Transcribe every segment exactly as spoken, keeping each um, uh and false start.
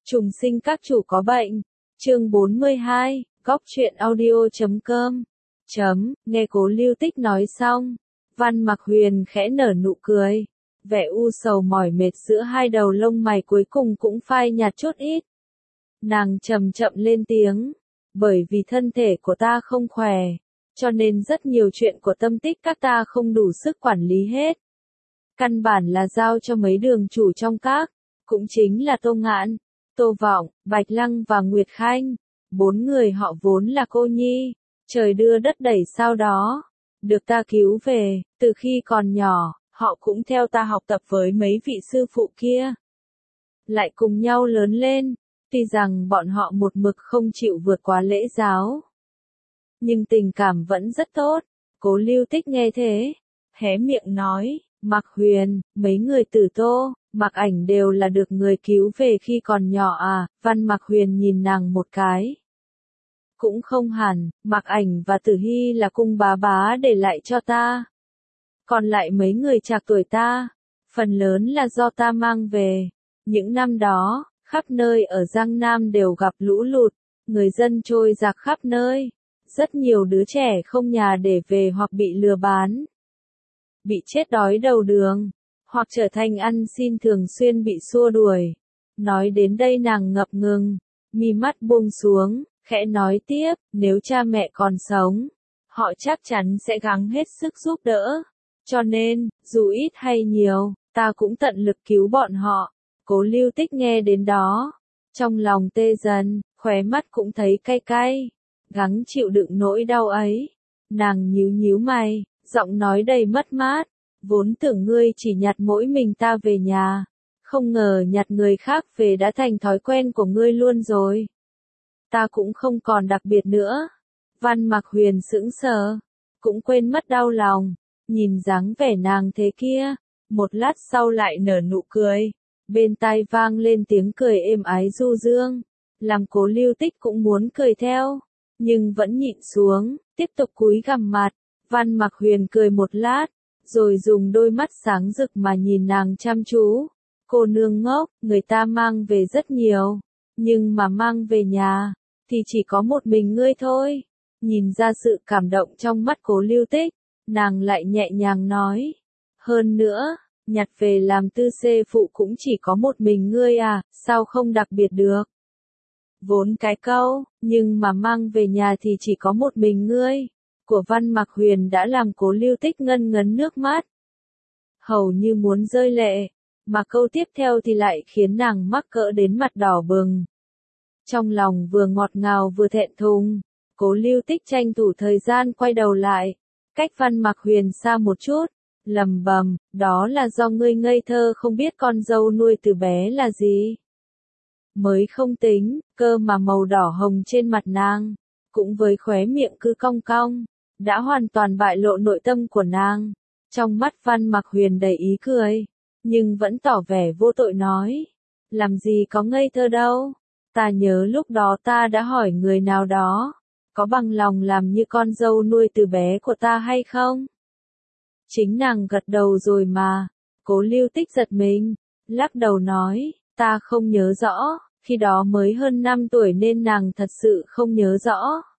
Trùng sinh các chủ có bệnh. Chương bốn mươi hai, góc truyện audio chấm com. Chấm, nghe Cố Lưu Tích nói xong, Văn Mặc Huyền khẽ nở nụ cười. Vẻ u sầu mỏi mệt giữa hai đầu lông mày cuối cùng cũng phai nhạt chút ít. Nàng chậm chậm lên tiếng, bởi vì thân thể của ta không khỏe, cho nên rất nhiều chuyện của tâm tích các ta không đủ sức quản lý hết. Căn bản là giao cho mấy đường chủ trong các, cũng chính là Tô Ngạn, Tô Vọng, Bạch Lăng và Nguyệt Khanh. Bốn người họ vốn là cô nhi, trời đưa đất đẩy sau đó, được ta cứu về, từ khi còn nhỏ, họ cũng theo ta học tập với mấy vị sư phụ kia. Lại cùng nhau lớn lên, tuy rằng bọn họ một mực không chịu vượt quá lễ giáo. Nhưng tình cảm vẫn rất tốt. Cố Lưu Tích nghe thế, hé miệng nói, Mặc Huyền, mấy người Tử Tô, Mặc Ảnh đều là được người cứu về khi còn nhỏ à? Văn Mặc Huyền nhìn nàng một cái. Cũng không hẳn, Mặc Ảnh và Tử Hy là cung bá bá để lại cho ta. Còn lại mấy người trạc tuổi ta, phần lớn là do ta mang về. Những năm đó, khắp nơi ở Giang Nam đều gặp lũ lụt, người dân trôi dạt khắp nơi. Rất nhiều đứa trẻ không nhà để về hoặc bị lừa bán, bị chết đói đầu đường, hoặc trở thành ăn xin thường xuyên bị xua đuổi. Nói đến đây nàng ngập ngừng, mi mắt buông xuống, khẽ nói tiếp, nếu cha mẹ còn sống, họ chắc chắn sẽ gắng hết sức giúp đỡ. Cho nên, dù ít hay nhiều, ta cũng tận lực cứu bọn họ. Cố Lưu Tích nghe đến đó, trong lòng tê dần, khóe mắt cũng thấy cay cay. Gắng chịu đựng nỗi đau ấy, nàng nhíu nhíu mày, giọng nói đầy mất mát, vốn tưởng ngươi chỉ nhặt mỗi mình ta về nhà, không ngờ nhặt người khác về đã thành thói quen của ngươi luôn rồi. Ta cũng không còn đặc biệt nữa. Văn Mặc Huyền sững sờ, cũng quên mất đau lòng, nhìn dáng vẻ nàng thế kia, một lát sau lại nở nụ cười, bên tai vang lên tiếng cười êm ái du dương, làm Cố Lưu Tích cũng muốn cười theo. Nhưng vẫn nhịn xuống, tiếp tục cúi gằm mặt. Văn Mặc Huyền cười một lát, rồi dùng đôi mắt sáng rực mà nhìn nàng chăm chú. Cô nương ngốc, người ta mang về rất nhiều, nhưng mà mang về nhà, thì chỉ có một mình ngươi thôi. Nhìn ra sự cảm động trong mắt Cố Lưu Tích, nàng lại nhẹ nhàng nói. Hơn nữa, nhặt về làm tư xê phụ cũng chỉ có một mình ngươi à, sao không đặc biệt được? Vốn cái câu, nhưng mà mang về nhà thì chỉ có một mình ngươi, của Văn Mặc Huyền đã làm Cố Lưu Tích ngân ngấn nước mắt, hầu như muốn rơi lệ, mà câu tiếp theo thì lại khiến nàng mắc cỡ đến mặt đỏ bừng. Trong lòng vừa ngọt ngào vừa thẹn thùng, Cố Lưu Tích tranh thủ thời gian quay đầu lại, cách Văn Mặc Huyền xa một chút, lầm bầm, đó là do ngươi ngây thơ không biết con dâu nuôi từ bé là gì. Mới không tính, cơ mà màu đỏ hồng trên mặt nàng, cũng với khóe miệng cứ cong cong, đã hoàn toàn bại lộ nội tâm của nàng. Trong mắt Văn Mặc Huyền đầy ý cười, nhưng vẫn tỏ vẻ vô tội nói, làm gì có ngây thơ đâu, ta nhớ lúc đó ta đã hỏi người nào đó, có bằng lòng làm như con dâu nuôi từ bé của ta hay không? Chính nàng gật đầu rồi mà. Cố Lưu Tích giật mình, lắc đầu nói, ta không nhớ rõ. Khi đó mới hơn năm tuổi nên nàng thật sự không nhớ rõ.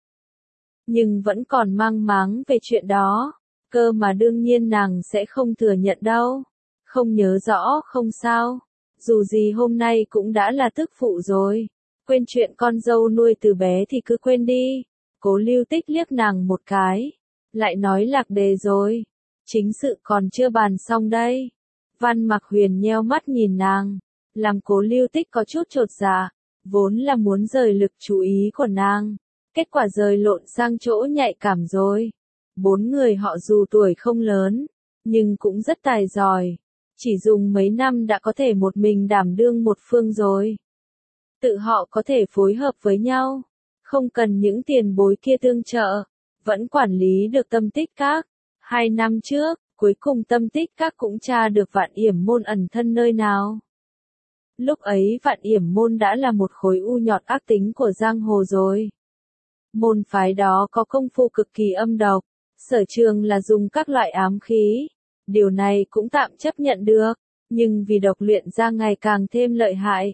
Nhưng vẫn còn mang máng về chuyện đó, cơ mà đương nhiên nàng sẽ không thừa nhận đâu. Không nhớ rõ không sao, dù gì hôm nay cũng đã là tức phụ rồi. Quên chuyện con dâu nuôi từ bé thì cứ quên đi. Cố Lưu Tích liếc nàng một cái, lại nói lạc đề rồi. Chính sự còn chưa bàn xong đây. Văn Mặc Huyền nheo mắt nhìn nàng, làm Cố Lưu Tích có chút chột dạ, vốn là muốn rời lực chú ý của nàng, kết quả rời lộn sang chỗ nhạy cảm rồi. Bốn người họ dù tuổi không lớn, nhưng cũng rất tài giỏi, chỉ dùng mấy năm đã có thể một mình đảm đương một phương rồi. Tự họ có thể phối hợp với nhau, không cần những tiền bối kia tương trợ, vẫn quản lý được tâm tích các. Hai năm trước, cuối cùng tâm tích các cũng tra được Vạn Yểm Môn ẩn thân nơi nào. Lúc ấy Vạn Yểm Môn đã là một khối u nhọt ác tính của giang hồ rồi. Môn phái đó có công phu cực kỳ âm độc, sở trường là dùng các loại ám khí. Điều này cũng tạm chấp nhận được, nhưng vì độc luyện ra ngày càng thêm lợi hại,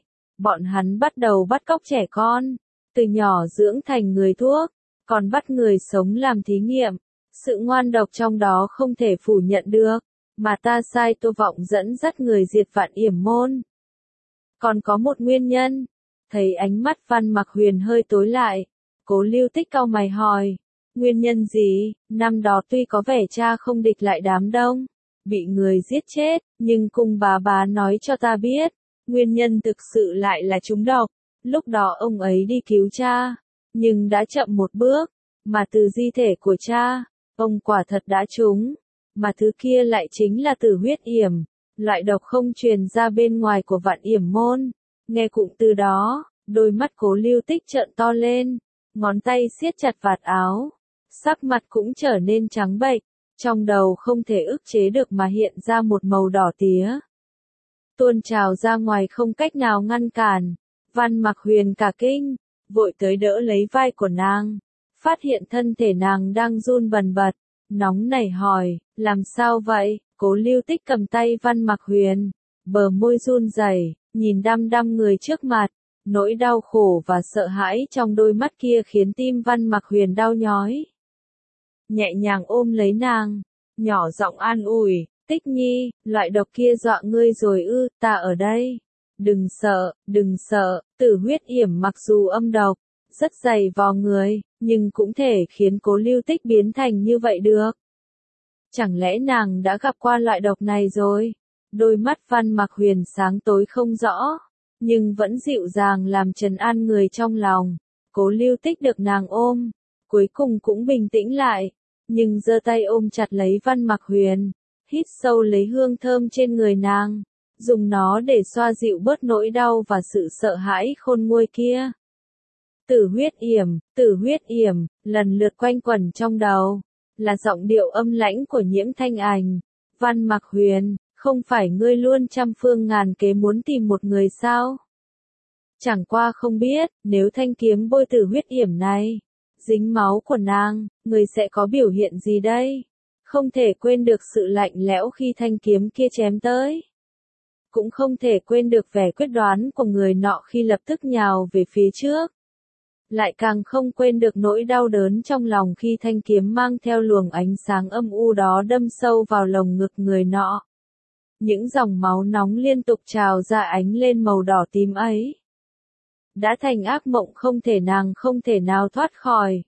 Bọn hắn bắt đầu bắt cóc trẻ con, từ nhỏ dưỡng thành người thuốc, còn bắt người sống làm thí nghiệm. Sự ngoan độc trong đó không thể phủ nhận được, mà ta sai Tô Vọng dẫn dắt người diệt Vạn Yểm Môn. Còn có một nguyên nhân. Thấy ánh mắt Văn Mặc Huyền hơi tối lại, Cố Lưu Tích cau mày hỏi, nguyên nhân gì? Năm đó tuy có vẻ cha không địch lại đám đông, bị người giết chết, nhưng cung bá bá nói cho ta biết, nguyên nhân thực sự lại là trúng độc. Lúc đó ông ấy đi cứu cha, nhưng đã chậm một bước, mà từ di thể của cha, ông quả thật đã trúng, mà thứ kia lại chính là tử huyết yểm, loại độc không truyền ra bên ngoài của Vạn Yểm Môn. Nghe cụm từ đó, đôi mắt Cố Lưu Tích trợn to lên, ngón tay siết chặt vạt áo, sắc mặt cũng trở nên trắng bệch, trong đầu không thể ức chế được mà hiện ra một màu đỏ tía. Tuôn trào ra ngoài không cách nào ngăn cản, Văn Mặc Huyền cả kinh, vội tới đỡ lấy vai của nàng, phát hiện thân thể nàng đang run bần bật, nóng nảy hỏi, làm sao vậy? Cố Lưu Tích cầm tay Văn Mặc Huyền, bờ môi run rẩy, nhìn đăm đăm người trước mặt, nỗi đau khổ và sợ hãi trong đôi mắt kia khiến tim Văn Mặc Huyền đau nhói. Nhẹ nhàng ôm lấy nàng, nhỏ giọng an ủi, Tích Nhi, loại độc kia dọa ngươi rồi ư? Ta ở đây. Đừng sợ, đừng sợ, tử huyết yểm mặc dù âm độc, rất dày vò người, nhưng cũng thể khiến Cố Lưu Tích biến thành như vậy được. Chẳng lẽ nàng đã gặp qua loại độc này rồi? Đôi mắt Văn Mặc Huyền sáng tối không rõ, nhưng vẫn dịu dàng làm trấn an người trong lòng. Cố Lưu Tích được nàng ôm, cuối cùng cũng bình tĩnh lại, nhưng giơ tay ôm chặt lấy Văn Mặc Huyền, hít sâu lấy hương thơm trên người nàng, dùng nó để xoa dịu bớt nỗi đau và sự sợ hãi khôn nguôi kia. Tử huyết yểm, tử huyết yểm, lần lượt quanh quẩn trong đầu, là giọng điệu âm lãnh của Nhiễm Thanh Ảnh. Văn Mặc Huyền, không phải ngươi luôn trăm phương ngàn kế muốn tìm một người sao? Chẳng qua không biết, nếu thanh kiếm bôi tử huyết yểm này dính máu của nàng, người sẽ có biểu hiện gì đây? Không thể quên được sự lạnh lẽo khi thanh kiếm kia chém tới. Cũng không thể quên được vẻ quyết đoán của người nọ khi lập tức nhào về phía trước. Lại càng không quên được nỗi đau đớn trong lòng khi thanh kiếm mang theo luồng ánh sáng âm u đó đâm sâu vào lồng ngực người nọ. Những dòng máu nóng liên tục trào ra ánh lên màu đỏ tím ấy. Đã thành ác mộng không thể nàng không thể nào thoát khỏi.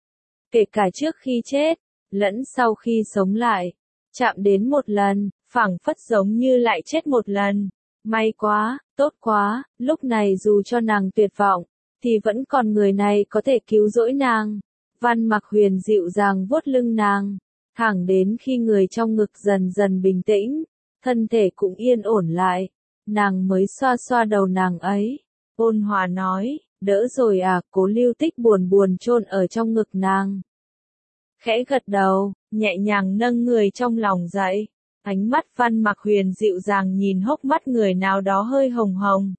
Kể cả trước khi chết, lẫn sau khi sống lại, chạm đến một lần, phảng phất giống như lại chết một lần. May quá, tốt quá, lúc này dù cho nàng tuyệt vọng, thì vẫn còn người này có thể cứu rỗi nàng. Văn Mặc Huyền dịu dàng vuốt lưng nàng, thẳng đến khi người trong ngực dần dần bình tĩnh, thân thể cũng yên ổn lại, nàng mới xoa xoa đầu nàng ấy, ôn hòa nói, đỡ rồi à? Cố Lưu Tích buồn buồn chôn ở trong ngực nàng. Khẽ gật đầu, nhẹ nhàng nâng người trong lòng dậy, ánh mắt Văn Mặc Huyền dịu dàng nhìn hốc mắt người nào đó hơi hồng hồng.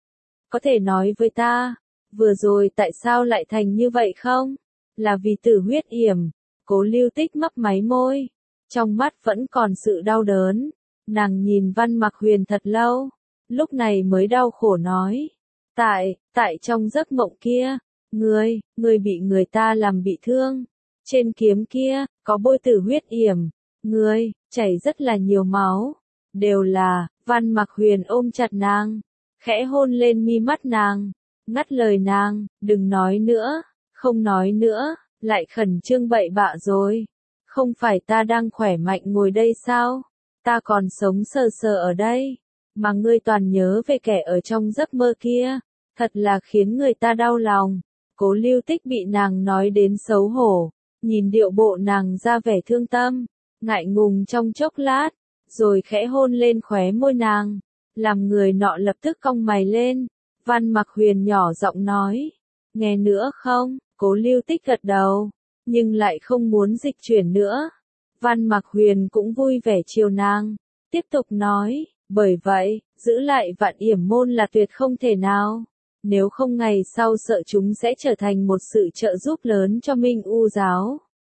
Có thể nói với ta, vừa rồi tại sao lại thành như vậy không? Là vì tử huyết yểm. Cố Lưu Tích mấp máy môi, trong mắt vẫn còn sự đau đớn. Nàng nhìn Văn Mặc Huyền thật lâu, lúc này mới đau khổ nói. Tại, tại trong giấc mộng kia, ngươi, ngươi bị người ta làm bị thương. Trên kiếm kia, có bôi tử huyết yểm. Ngươi, chảy rất là nhiều máu. Đều là, Văn Mặc Huyền ôm chặt nàng, khẽ hôn lên mi mắt nàng, ngắt lời nàng, đừng nói nữa, không nói nữa, lại khẩn trương bậy bạ rồi. Không phải ta đang khỏe mạnh ngồi đây sao? Ta còn sống sờ sờ ở đây, mà ngươi toàn nhớ về kẻ ở trong giấc mơ kia, thật là khiến người ta đau lòng. Cố Lưu Tích bị nàng nói đến xấu hổ, nhìn điệu bộ nàng ra vẻ thương tâm, ngại ngùng trong chốc lát, rồi khẽ hôn lên khóe môi nàng, làm người nọ lập tức cong mày lên. Văn Mặc Huyền nhỏ giọng nói, nghe nữa không? Cố Lưu Tích gật đầu, nhưng lại không muốn dịch chuyển nữa. Văn Mặc Huyền cũng vui vẻ chiều nàng, tiếp tục nói, bởi vậy, giữ lại Vạn Yểm Môn là tuyệt không thể nào. Nếu không ngày sau sợ chúng sẽ trở thành một sự trợ giúp lớn cho Minh U giáo.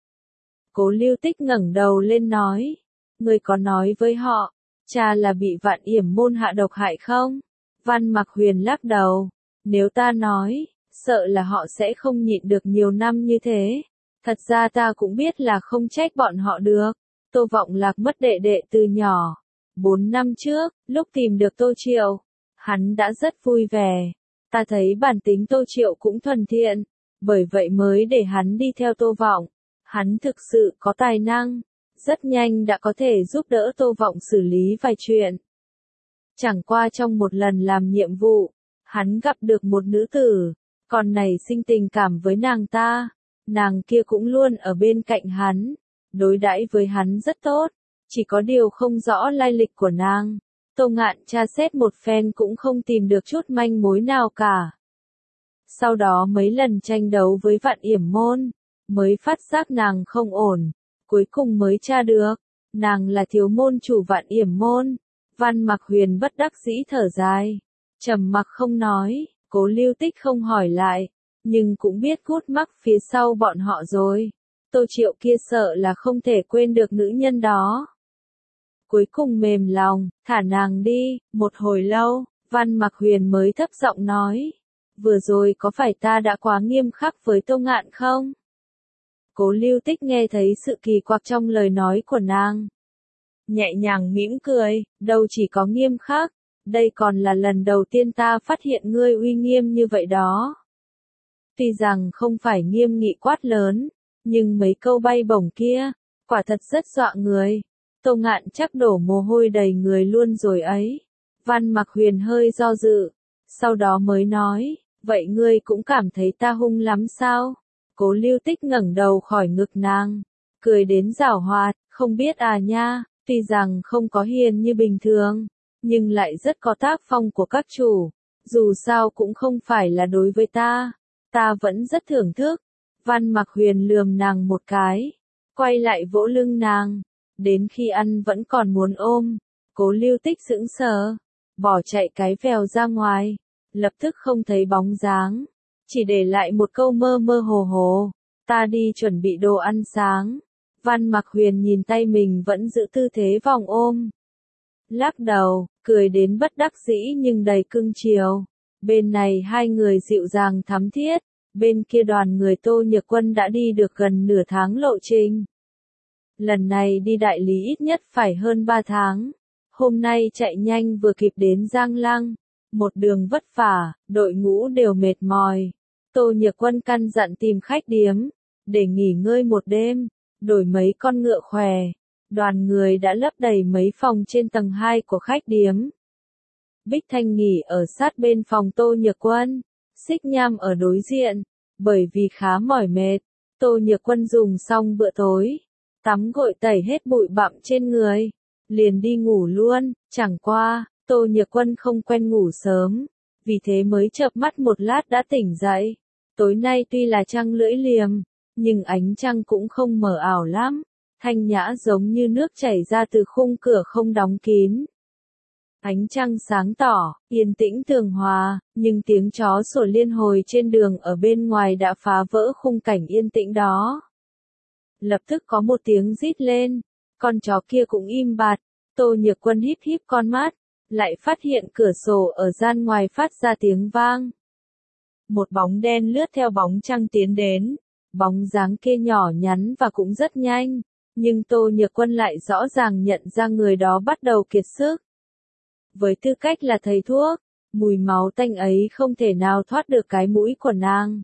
Cố Lưu Tích ngẩng đầu lên nói, ngươi có nói với họ, cha là bị Vạn Yểm Môn hạ độc hại không? Văn Mặc Huyền lắc đầu. Nếu ta nói, sợ là họ sẽ không nhịn được nhiều năm như thế. Thật ra ta cũng biết là không trách bọn họ được. Tô Vọng Lạc mất đệ đệ từ nhỏ. Bốn năm trước, lúc tìm được Tô Triệu, hắn đã rất vui vẻ. Ta thấy bản tính Tô Triệu cũng thuần thiện, bởi vậy mới để hắn đi theo Tô Vọng. Hắn thực sự có tài năng, rất nhanh đã có thể giúp đỡ Tô Vọng xử lý vài chuyện. Chẳng qua trong một lần làm nhiệm vụ, hắn gặp được một nữ tử, còn nảy sinh tình cảm với nàng ta. Nàng kia cũng luôn ở bên cạnh hắn, đối đãi với hắn rất tốt, chỉ có điều không rõ lai lịch của nàng. Tô Ngạn tra xét một phen cũng không tìm được chút manh mối nào cả. Sau đó mấy lần tranh đấu với Vạn Yểm Môn, mới phát giác nàng không ổn, cuối cùng mới tra được, nàng là thiếu môn chủ Vạn Yểm Môn. Văn Mặc Huyền bất đắc dĩ thở dài, trầm mặc không nói, Cố Lưu Tích không hỏi lại, nhưng cũng biết cút mắc phía sau bọn họ rồi. Tô Triệu kia sợ là không thể quên được nữ nhân đó. Cuối cùng mềm lòng, thả nàng đi. Một hồi lâu, Văn Mặc Huyền mới thấp giọng nói, vừa rồi có phải ta đã quá nghiêm khắc với Tô Ngạn không? Cố Lưu Tích nghe thấy sự kỳ quặc trong lời nói của nàng, nhẹ nhàng mỉm cười, đâu chỉ có nghiêm khắc, đây còn là lần đầu tiên ta phát hiện ngươi uy nghiêm như vậy đó. Tuy rằng không phải nghiêm nghị quát lớn, nhưng mấy câu bay bổng kia, quả thật rất dọa người. Tô Ngạn chắc đổ mồ hôi đầy người luôn rồi ấy. Văn Mặc Huyền hơi do dự, sau đó mới nói, vậy ngươi cũng cảm thấy ta hung lắm sao? Cố Lưu Tích ngẩng đầu khỏi ngực nàng, cười đến giảo hoạt, không biết à nha, tuy rằng không có hiền như bình thường, nhưng lại rất có tác phong của các chủ, dù sao cũng không phải là đối với ta, ta vẫn rất thưởng thức. Văn Mặc Huyền lườm nàng một cái, quay lại vỗ lưng nàng, đến khi ăn vẫn còn muốn ôm. Cố Lưu Tích sững sờ, bỏ chạy cái vèo ra ngoài, lập tức không thấy bóng dáng, chỉ để lại một câu mơ mơ hồ hồ, ta đi chuẩn bị đồ ăn sáng. Văn Mặc Huyền nhìn tay mình vẫn giữ tư thế vòng ôm, lắc đầu, cười đến bất đắc dĩ nhưng đầy cưng chiều. Bên này hai người dịu dàng thắm thiết, bên kia đoàn người Tô Nhược Quân đã đi được gần nửa tháng lộ trình. Lần này đi đại lý ít nhất phải hơn ba tháng. Hôm nay chạy nhanh vừa kịp đến Giang Lăng, một đường vất vả, đội ngũ đều mệt mỏi. Tô Nhược Quân căn dặn tìm khách điếm, để nghỉ ngơi một đêm, đổi mấy con ngựa khỏe. Đoàn người đã lấp đầy mấy phòng trên tầng hai của khách điếm. Bích Thanh nghỉ ở sát bên phòng Tô Nhược Quân, Xích Nham ở đối diện, bởi vì khá mỏi mệt. Tô Nhược Quân dùng xong bữa tối, tắm gội tẩy hết bụi bặm trên người, liền đi ngủ luôn. Chẳng qua, Tô Nhược Quân không quen ngủ sớm, vì thế mới chợp mắt một lát đã tỉnh dậy. Tối nay tuy là trăng lưỡi liềm, nhưng ánh trăng cũng không mờ ảo lắm, thanh nhã giống như nước chảy ra từ khung cửa không đóng kín. Ánh trăng sáng tỏ, yên tĩnh tường hòa, nhưng tiếng chó sủa liên hồi trên đường ở bên ngoài đã phá vỡ khung cảnh yên tĩnh đó. Lập tức có một tiếng rít lên, con chó kia cũng im bặt. Tô Nhược Quân híp híp con mắt, lại phát hiện cửa sổ ở gian ngoài phát ra tiếng vang. Một bóng đen lướt theo bóng trăng tiến đến, bóng dáng kia nhỏ nhắn và cũng rất nhanh, nhưng Tô Nhược Quân lại rõ ràng nhận ra người đó bắt đầu kiệt sức. Với tư cách là thầy thuốc, mùi máu tanh ấy không thể nào thoát được cái mũi của nàng.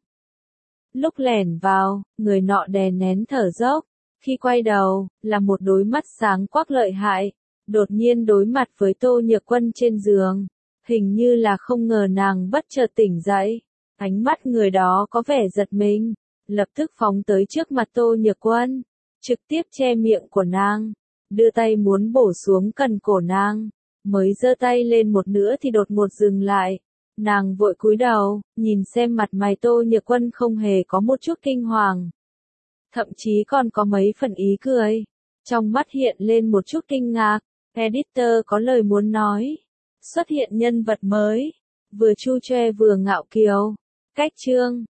Lúc lẻn vào, người nọ đè nén thở dốc, khi quay đầu, là một đôi mắt sáng quắc lợi hại, đột nhiên đối mặt với Tô Nhược Quân trên giường, hình như là không ngờ nàng bất chợt tỉnh dậy. Ánh mắt người đó có vẻ giật mình, lập tức phóng tới trước mặt Tô Nhược Quân, trực tiếp che miệng của nàng, đưa tay muốn bổ xuống cần cổ nàng, mới giơ tay lên một nữa thì đột ngột dừng lại. Nàng vội cúi đầu, nhìn xem mặt mày Tô Nhược Quân không hề có một chút kinh hoàng, thậm chí còn có mấy phần ý cười, trong mắt hiện lên một chút kinh ngạc. Editor có lời muốn nói, xuất hiện nhân vật mới, vừa chu choe vừa ngạo kiều. Cách chương